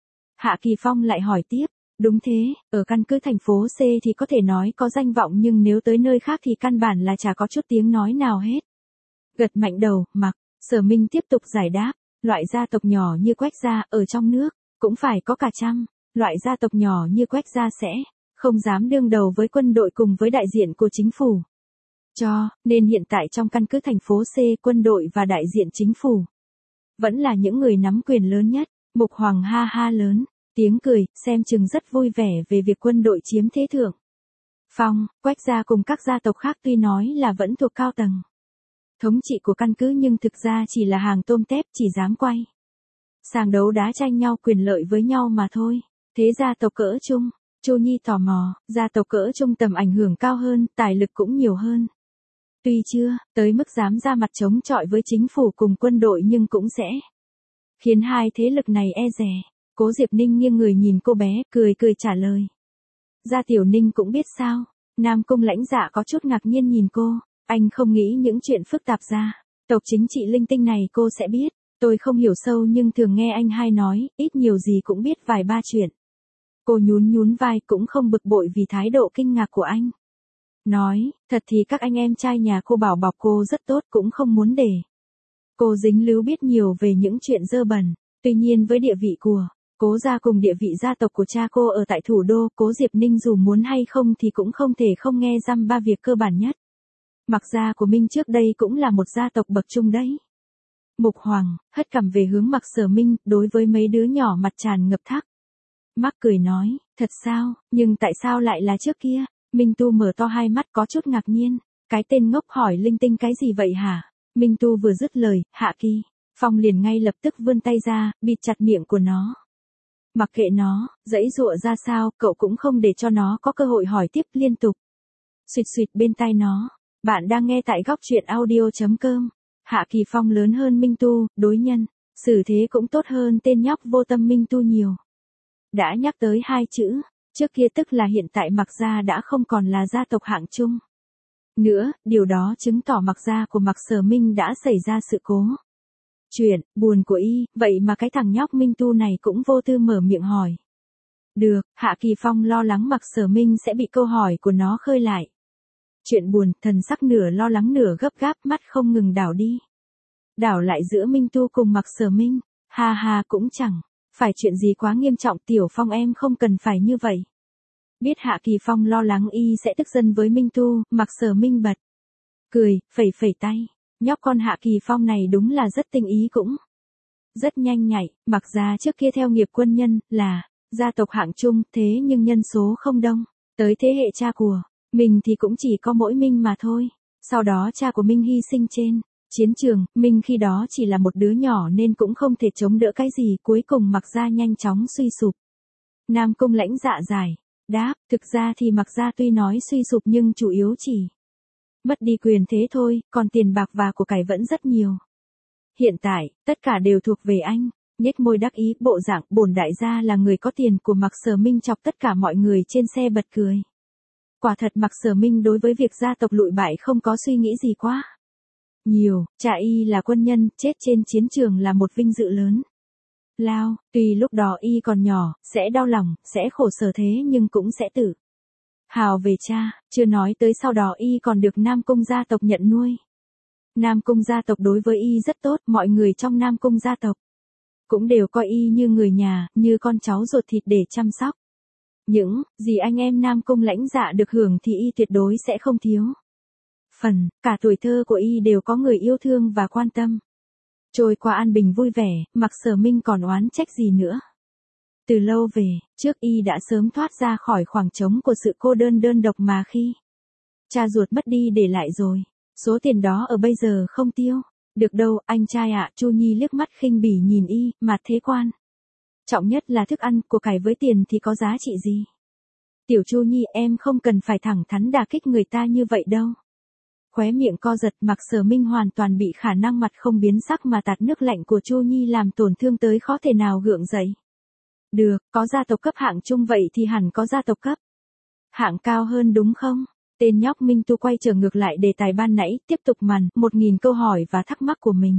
Hạ Kỳ Phong lại hỏi tiếp, đúng thế, ở căn cứ thành phố C thì có thể nói có danh vọng nhưng nếu tới nơi khác thì căn bản là chả có chút tiếng nói nào hết. Gật mạnh đầu, Mặc Sở Minh tiếp tục giải đáp, loại gia tộc nhỏ như Quách gia ở trong nước, cũng phải có cả trăm, loại gia tộc nhỏ như Quách gia sẽ không dám đương đầu với quân đội cùng với đại diện của chính phủ. Cho nên hiện tại trong căn cứ thành phố C, quân đội và đại diện chính phủ vẫn là những người nắm quyền lớn nhất. Mục Hoàng ha ha lớn tiếng cười, xem chừng rất vui vẻ về việc quân đội chiếm thế thượng phong. Quách gia cùng các gia tộc khác tuy nói là vẫn thuộc cao tầng thống trị của căn cứ nhưng thực ra chỉ là hàng tôm tép, chỉ dám quay sang đấu đá tranh nhau quyền lợi với nhau mà thôi. Thế gia tộc cỡ trung? Chu Nhi tò mò. Gia tộc cỡ trung tầm ảnh hưởng cao hơn, tài lực cũng nhiều hơn. Tuy chưa tới mức dám ra mặt chống chọi với chính phủ cùng quân đội nhưng cũng sẽ khiến hai thế lực này e dè. Cố Diệp Ninh nghiêng người nhìn cô bé, cười cười trả lời. Gia Tiểu Ninh cũng biết sao? Nam Cung Lãnh Dạ có chút ngạc nhiên nhìn cô, anh không nghĩ những chuyện phức tạp ra tộc chính trị linh tinh này cô sẽ biết. Tôi không hiểu sâu nhưng thường nghe anh hai nói, ít nhiều gì cũng biết vài ba chuyện. Cô nhún nhún vai cũng không bực bội vì thái độ kinh ngạc của anh. Nói, thật thì các anh em trai nhà cô bảo bọc cô rất tốt cũng không muốn để cô dính líu biết nhiều về những chuyện dơ bẩn. Tuy nhiên với địa vị của Cố gia cùng địa vị gia tộc của cha cô ở tại thủ đô, Cố Diệp Ninh dù muốn hay không thì cũng không thể không nghe dăm ba việc cơ bản nhất. Mặc gia của Minh trước đây cũng là một gia tộc bậc trung đấy. Mục Hoàng hất cằm về hướng Mặc Sở Minh, đối với mấy đứa nhỏ mặt tràn ngập thắc mắc cười nói, thật sao, nhưng tại sao lại là trước kia? Minh Tu mở to hai mắt có chút ngạc nhiên, cái tên ngốc hỏi linh tinh cái gì vậy hả? Minh Tu vừa dứt lời, Hạ Kỳ Phong liền ngay lập tức vươn tay ra, bịt chặt miệng của nó. Mặc kệ nó, giãy giụa ra sao, cậu cũng không để cho nó có cơ hội hỏi tiếp liên tục. Xuyệt xuyệt bên tai nó, bạn đang nghe tại góc truyện audio chấm com. Hạ Kỳ Phong lớn hơn Minh Tu, đối nhân xử thế cũng tốt hơn tên nhóc vô tâm Minh Tu nhiều. Đã nhắc tới hai chữ, trước kia tức là hiện tại Mặc gia đã không còn là gia tộc hạng trung nữa, điều đó chứng tỏ Mặc gia của Mặc Sở Minh đã xảy ra sự cố. Chuyện buồn của y, vậy mà cái thằng nhóc Minh Tu này cũng vô tư mở miệng hỏi. Được, Hạ Kỳ Phong lo lắng Mặc Sở Minh sẽ bị câu hỏi của nó khơi lại. Chuyện buồn, thần sắc nửa lo lắng nửa gấp gáp, mắt không ngừng đảo đi đảo lại giữa Minh Tu cùng Mặc Sở Minh. Ha ha, cũng chẳng phải chuyện gì quá nghiêm trọng, Tiểu Phong em không cần phải như vậy. Biết Hạ Kỳ Phong lo lắng y sẽ tức giận với Minh Tu, Mặc Sở Minh bật cười, phẩy phẩy tay. Nhóc con Hạ Kỳ Phong này đúng là rất tinh ý cũng rất nhanh nhạy. Mặc gia trước kia theo nghiệp quân nhân, là gia tộc hạng trung, thế nhưng nhân số không đông. Tới thế hệ cha của mình thì cũng chỉ có mỗi Minh mà thôi. Sau đó cha của Minh hy sinh trên chiến trường, Minh khi đó chỉ là một đứa nhỏ nên cũng không thể chống đỡ cái gì, cuối cùng Mặc gia nhanh chóng suy sụp. Nam Cung Lãnh dạ giải đáp, thực ra thì Mặc gia tuy nói suy sụp nhưng chủ yếu chỉ mất đi quyền thế thôi, còn tiền bạc và của cải vẫn rất nhiều. Hiện tại, tất cả đều thuộc về anh. Nhếch môi đắc ý, bộ dạng bổn đại gia là người có tiền của Mặc Sở Minh chọc tất cả mọi người trên xe bật cười. Quả thật Mặc Sở Minh đối với việc gia tộc lụi bại không có suy nghĩ gì quá nhiều, cha y là quân nhân, chết trên chiến trường là một vinh dự lớn lao, tuy lúc đó y còn nhỏ, sẽ đau lòng, sẽ khổ sở thế nhưng cũng sẽ tự hào về cha, chưa nói tới sau đó y còn được Nam Cung gia tộc nhận nuôi. Nam Cung gia tộc đối với y rất tốt, mọi người trong Nam Cung gia tộc cũng đều coi y như người nhà, như con cháu ruột thịt để chăm sóc. Những gì anh em Nam Cung Lãnh dạ được hưởng thì y tuyệt đối sẽ không thiếu. Phần, cả tuổi thơ của y đều có người yêu thương và quan tâm. Trôi qua an bình vui vẻ, Mặc Sở Minh còn oán trách gì nữa. Từ lâu về, trước y đã sớm thoát ra khỏi khoảng trống của sự cô đơn đơn độc mà khi cha ruột mất đi để lại rồi. Số tiền đó ở bây giờ không tiêu Được đâu, anh trai ạ, Chu Nhi liếc mắt khinh bỉ nhìn y, mặt thế quan. Trọng nhất là thức ăn, của cải với tiền thì có giá trị gì? Tiểu Chu Nhi, em không cần phải thẳng thắn đả kích người ta như vậy đâu. Khóe miệng co giật, Mạc Sở Minh hoàn toàn bị khả năng mặt không biến sắc mà tạt nước lạnh của Chu Nhi làm tổn thương tới khó thể nào gượng dậy. Được, có gia tộc cấp hạng trung vậy thì hẳn có gia tộc cấp hạng cao hơn đúng không? Tên nhóc Minh Tu quay trở ngược lại đề tài ban nãy, tiếp tục màn, một nghìn câu hỏi và thắc mắc của mình.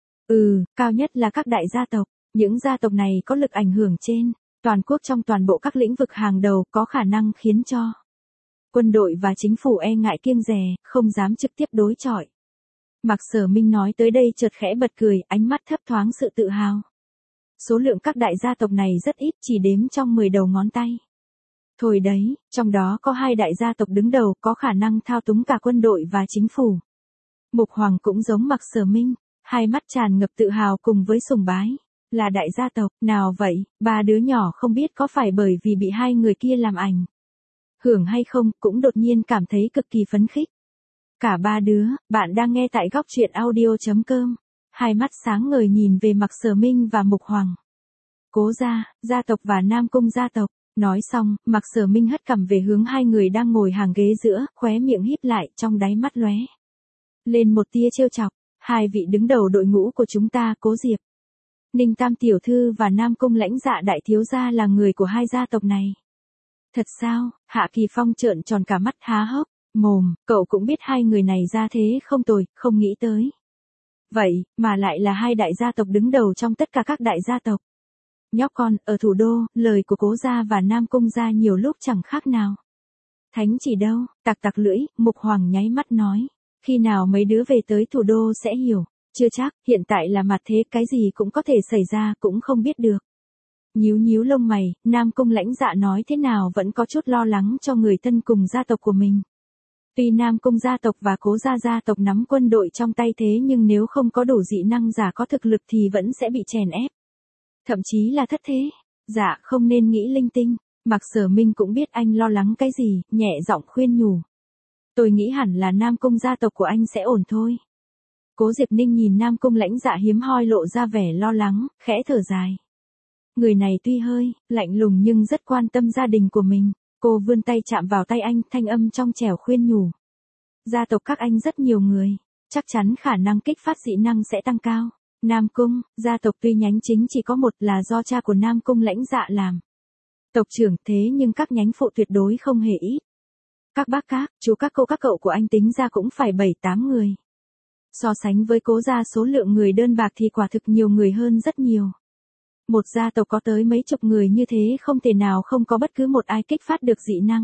Ừ, cao nhất là các đại gia tộc, những gia tộc này có lực ảnh hưởng trên toàn quốc trong toàn bộ các lĩnh vực hàng đầu, có khả năng khiến cho quân đội và chính phủ e ngại kiêng dè, không dám trực tiếp đối chọi. Mạc Sở Minh nói tới đây chợt khẽ bật cười, ánh mắt thấp thoáng sự tự hào. Số lượng các đại gia tộc này rất ít, chỉ đếm trong mười đầu ngón tay. Thôi đấy, trong đó có hai đại gia tộc đứng đầu, có khả năng thao túng cả quân đội và chính phủ. Mục Hoàng cũng giống Mạc Sở Minh, hai mắt tràn ngập tự hào cùng với sùng bái. Là đại gia tộc, nào vậy, ba đứa nhỏ không biết có phải bởi vì bị hai người kia làm ảnh hưởng hay không, cũng đột nhiên cảm thấy cực kỳ phấn khích. Cả ba đứa, bạn đang nghe tại góc truyện audio.com. Hai mắt sáng ngời nhìn về Mạc Sở Minh và Mục Hoàng. Cố gia, gia tộc và Nam Cung gia tộc. Nói xong, Mạc Sở Minh hất cằm về hướng hai người đang ngồi hàng ghế giữa, khóe miệng híp lại, trong đáy mắt lóe lên một tia trêu chọc. Hai vị đứng đầu đội ngũ của chúng ta, Cố Diệp, Ninh Tam tiểu thư và Nam Cung Lãnh Dạ đại thiếu gia là người của hai gia tộc này. Thật sao? Hạ Kỳ Phong trợn tròn cả mắt há hốc mồm, cậu cũng biết hai người này ra thế không tồi, không nghĩ tới. Vậy, mà lại là hai đại gia tộc đứng đầu trong tất cả các đại gia tộc. Nhóc con, ở thủ đô, lời của Cố gia và Nam Cung gia nhiều lúc chẳng khác nào thánh chỉ đâu. Tặc tặc lưỡi, Mục Hoàng nháy mắt nói. Khi nào mấy đứa về tới thủ đô sẽ hiểu. Chưa chắc, hiện tại là mặt thế, cái gì cũng có thể xảy ra, cũng không biết được. Nhíu nhíu lông mày, Nam Cung Lãnh Dạ nói thế nào vẫn có chút lo lắng cho người thân cùng gia tộc của mình. Tuy Nam Cung gia tộc và Cố gia gia tộc nắm quân đội trong tay thế nhưng nếu không có đủ dị năng giả có thực lực thì vẫn sẽ bị chèn ép. Thậm chí là thất thế. Dạ, không nên nghĩ linh tinh. Mạc Sở Minh cũng biết anh lo lắng cái gì, nhẹ giọng khuyên nhủ. Tôi nghĩ hẳn là Nam Cung gia tộc của anh sẽ ổn thôi. Cố Diệp Ninh nhìn Nam Cung Lãnh Dạ hiếm hoi lộ ra vẻ lo lắng, khẽ thở dài. Người này tuy hơi lạnh lùng nhưng rất quan tâm gia đình của mình. Cô vươn tay chạm vào tay anh, thanh âm trong trẻo khuyên nhủ. Gia tộc các anh rất nhiều người, chắc chắn khả năng kích phát dị năng sẽ tăng cao. Nam Cung, gia tộc tuy nhánh chính chỉ có một là do cha của Nam Cung Lãnh Dạ làm tộc trưởng, thế nhưng các nhánh phụ tuyệt đối không hề ít. Các bác các, chú các cô các cậu của anh tính ra cũng phải bảy tám người. So sánh với Cố gia số lượng người đơn bạc thì quả thực nhiều người hơn rất nhiều. Một gia tộc có tới mấy chục người như thế không thể nào không có bất cứ một ai kích phát được dị năng.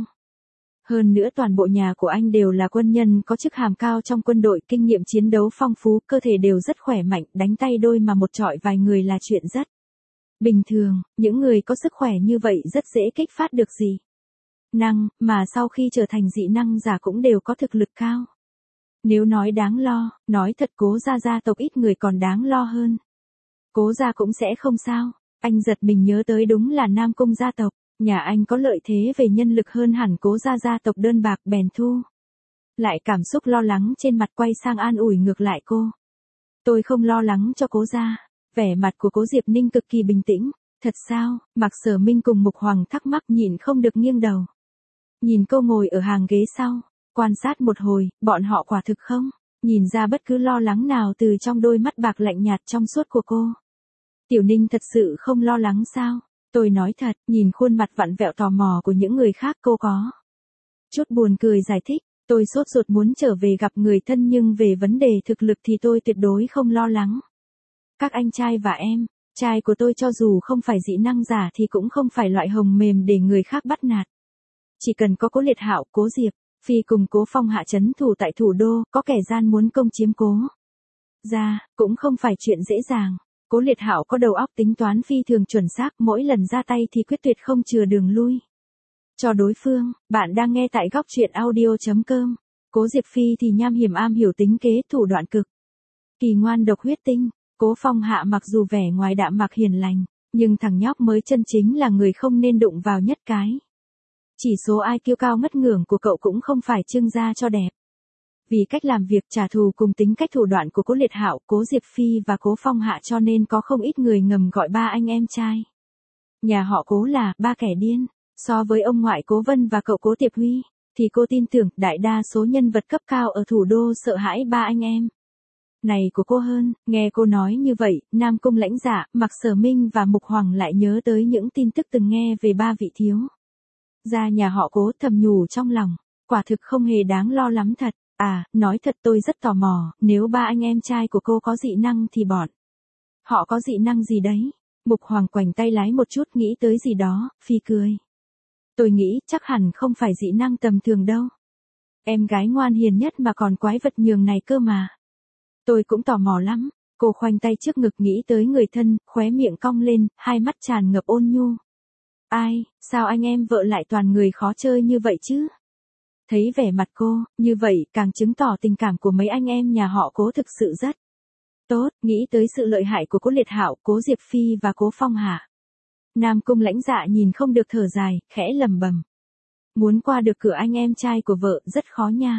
Hơn nữa toàn bộ nhà của anh đều là quân nhân có chức hàm cao trong quân đội, kinh nghiệm chiến đấu phong phú, cơ thể đều rất khỏe mạnh, đánh tay đôi mà một trọi vài người là chuyện rất bình thường. Những người có sức khỏe như vậy rất dễ kích phát được dị năng, mà sau khi trở thành dị năng giả cũng đều có thực lực cao. Nếu nói đáng lo, nói thật Cố gia gia tộc ít người còn đáng lo hơn. Cố gia cũng sẽ không sao. Anh giật mình nhớ tới đúng là Nam Cung gia tộc. Nhà anh có lợi thế về nhân lực hơn hẳn Cố gia gia tộc đơn bạc, bèn thu lại cảm xúc lo lắng trên mặt, quay sang an ủi ngược lại cô. Tôi không lo lắng cho Cố gia. Vẻ mặt của Cố Diệp Ninh cực kỳ bình tĩnh. Thật sao? Mạc Sở Minh cùng Mục Hoàng thắc mắc nhịn không được nghiêng đầu. Nhìn cô ngồi ở hàng ghế sau, quan sát một hồi, bọn họ quả thực không nhìn ra bất cứ lo lắng nào từ trong đôi mắt bạc lạnh nhạt trong suốt của cô. Tiểu Ninh thật sự không lo lắng sao? Tôi nói thật, nhìn khuôn mặt vặn vẹo tò mò của những người khác cô có chút buồn cười giải thích. Tôi sốt ruột muốn trở về gặp người thân nhưng về vấn đề thực lực thì tôi tuyệt đối không lo lắng. Các anh trai và em, trai của tôi cho dù không phải dị năng giả thì cũng không phải loại hồng mềm để người khác bắt nạt. Chỉ cần có Cố Liệt Hạo, Cố Diệp Phi cùng Cố Phong hạ trấn thủ tại thủ đô, có kẻ gian muốn công chiếm Cố gia, cũng không phải chuyện dễ dàng. Cố Liệt Hạo có đầu óc tính toán phi thường chuẩn xác, mỗi lần ra tay thì quyết tuyệt không chừa đường lui cho đối phương. Bạn đang nghe tại góc truyện audio.com. Cố Diệp Phi thì nham hiểm am hiểu tính kế, thủ đoạn cực kỳ ngoan độc huyết tinh. Cố Phong hạ mặc dù vẻ ngoài đạm mạc hiền lành, nhưng thằng nhóc mới chân chính là người không nên đụng vào nhất cái. Chỉ số i kiu cao ngất ngưởng của cậu cũng không phải trưng ra cho đẹp. Vì cách làm việc trả thù cùng tính cách thủ đoạn của Cố Liệt Hạo, Cố Diệp Phi và Cố Phong Hạ cho nên có không ít người ngầm gọi ba anh em trai nhà họ Cố là ba kẻ điên. So với ông ngoại Cố Vân và cậu Cố Tiệp Huy, thì cô tin tưởng đại đa số nhân vật cấp cao ở thủ đô sợ hãi ba anh em này của cô hơn. Nghe cô nói như vậy, Nam Cung Lãnh Dạ, Mạc Sở Minh và Mục Hoàng lại nhớ tới những tin tức từng nghe về ba vị thiếu gia nhà họ Cố, thầm nhủ trong lòng, quả thực không hề đáng lo lắm thật. À, nói thật tôi rất tò mò, nếu ba anh em trai của cô có dị năng thì bọn họ có dị năng gì đấy? Mục Hoàng quành tay lái một chút, nghĩ tới gì đó, phi cười. Tôi nghĩ chắc hẳn không phải dị năng tầm thường đâu. Em gái ngoan hiền nhất mà còn quái vật nhường này cơ mà. Tôi cũng tò mò lắm. Cô khoanh tay trước ngực nghĩ tới người thân, khóe miệng cong lên, hai mắt tràn ngập ôn nhu. Ai, sao anh em vợ lại toàn người khó chơi như vậy chứ? Thấy vẻ mặt cô, như vậy càng chứng tỏ tình cảm của mấy anh em nhà họ Cố thực sự rất tốt. Nghĩ tới sự lợi hại của Cố Liệt Hạo, Cố Diệp Phi và Cố Phong Hạ, Nam Cung Lãnh Dạ nhìn không được thở dài, khẽ lầm bầm. Muốn qua được cửa anh em trai của vợ rất khó nha.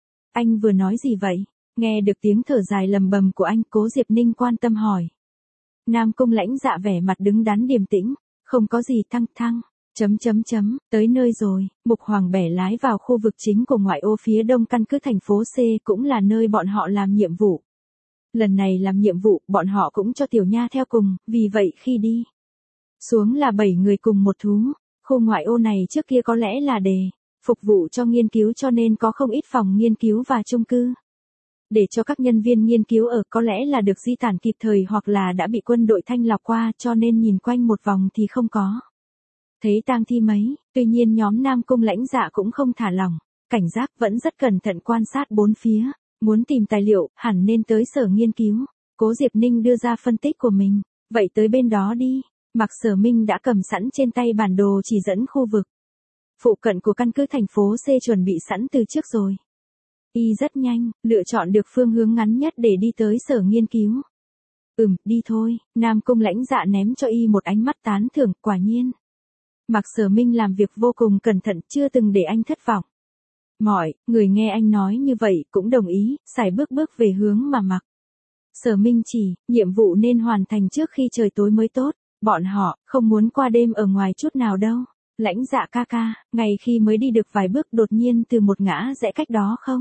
Anh vừa nói gì vậy? Nghe được tiếng thở dài lầm bầm của anh, Cố Diệp Ninh quan tâm hỏi. Nam Cung Lãnh Dạ vẻ mặt đứng đắn điềm tĩnh, không có gì, thăng thăng. Chấm chấm chấm, tới nơi rồi. Mục Hoàng bẻ lái vào khu vực chính của ngoại ô phía đông căn cứ thành phố C, cũng là nơi bọn họ làm nhiệm vụ. Lần này làm nhiệm vụ, bọn họ cũng cho Tiểu Nha theo cùng, vì vậy khi đi xuống là bảy người cùng một thú. Khu ngoại ô này trước kia có lẽ là để phục vụ cho nghiên cứu, cho nên có không ít phòng nghiên cứu và chung cư để cho các nhân viên nghiên cứu ở, có lẽ là được di tản kịp thời hoặc là đã bị quân đội thanh lọc qua, cho nên nhìn quanh một vòng thì không có thấy tang thi mấy. Tuy nhiên nhóm Nam Cung Lãnh Dạ cũng không thả lỏng, cảnh giác, vẫn rất cẩn thận quan sát bốn phía. Muốn tìm tài liệu, hẳn nên tới sở nghiên cứu. Cố Diệp Ninh đưa ra phân tích của mình. Vậy tới bên đó đi. Mạc Sở Minh đã cầm sẵn trên tay bản đồ chỉ dẫn khu vực phụ cận của căn cứ thành phố C chuẩn bị sẵn từ trước rồi. Y rất nhanh, lựa chọn được phương hướng ngắn nhất để đi tới sở nghiên cứu. Ừm, đi thôi. Nam Cung Lãnh Dạ ném cho Y một ánh mắt tán thưởng, quả nhiên. Mạc Sở Minh làm việc vô cùng cẩn thận, chưa từng để anh thất vọng. Mọi người nghe anh nói như vậy cũng đồng ý, sải bước bước về hướng mà Mạc Sở Minh chỉ, nhiệm vụ nên hoàn thành trước khi trời tối mới tốt. Bọn họ không muốn qua đêm ở ngoài chút nào đâu. Lãnh Dạ ca ca, ngày khi mới đi được vài bước đột nhiên từ một ngã rẽ cách đó không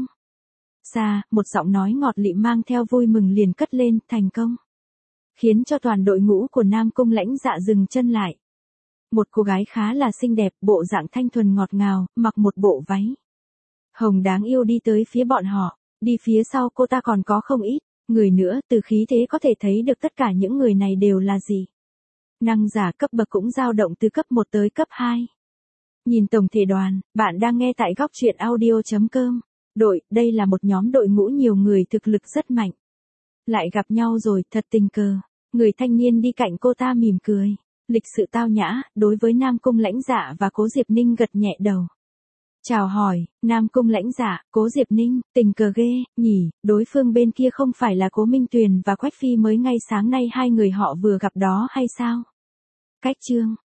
xa, một giọng nói ngọt lịm mang theo vui mừng liền cất lên, thành công. Khiến cho toàn đội ngũ của Nam Cung Lãnh Dạ dừng chân lại. Một cô gái khá là xinh đẹp, bộ dạng thanh thuần ngọt ngào, mặc một bộ váy hồng đáng yêu đi tới phía bọn họ. Đi phía sau cô ta còn có không ít người nữa, từ khí thế có thể thấy được tất cả những người này đều là gì. Năng giả cấp bậc cũng dao động từ cấp một tới cấp hai. Nhìn tổng thể đoàn, bạn đang nghe tại góc truyện audio chấm com. Đội, đây là một nhóm đội ngũ nhiều người thực lực rất mạnh. Lại gặp nhau rồi, thật tình cờ. Người thanh niên đi cạnh cô ta mỉm cười. Lịch sự tao nhã, đối với Nam Cung Lãnh Dạ và Cố Diệp Ninh gật nhẹ đầu. Chào hỏi, Nam Cung Lãnh Dạ, Cố Diệp Ninh, tình cờ ghê, nhỉ, đối phương bên kia không phải là Cố Minh Tuyền và Quách Phi mới ngay sáng nay hai người họ vừa gặp đó hay sao? Cách chương